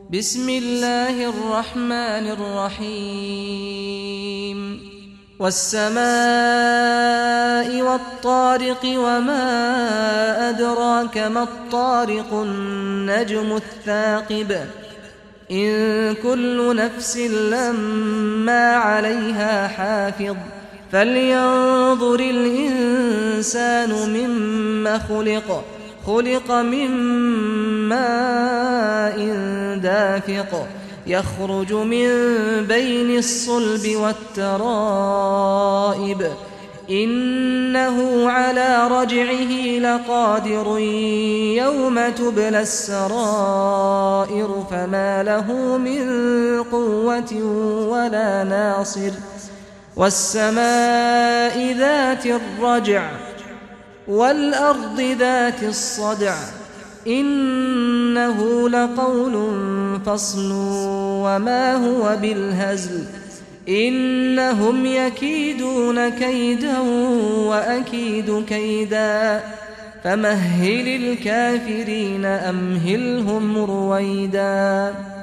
بسم الله الرحمن الرحيم والسماء والطارق وما أدراك ما الطارق النجم الثاقب إن كل نفس لما عليها حافظ فلينظر الإنسان مما خلق من ماء دافق يخرج من بين الصلب والترائب إنه على رجعه لقادر يوم تبلى السرائر فما له من قوة ولا ناصر والسماء ذات الرجع والأرض ذات الصدع إنه لقول فصل وما هو بالهزل إنهم يكيدون كيدا وأكيد كيدا فمهل الكافرين أمهلهم رويدا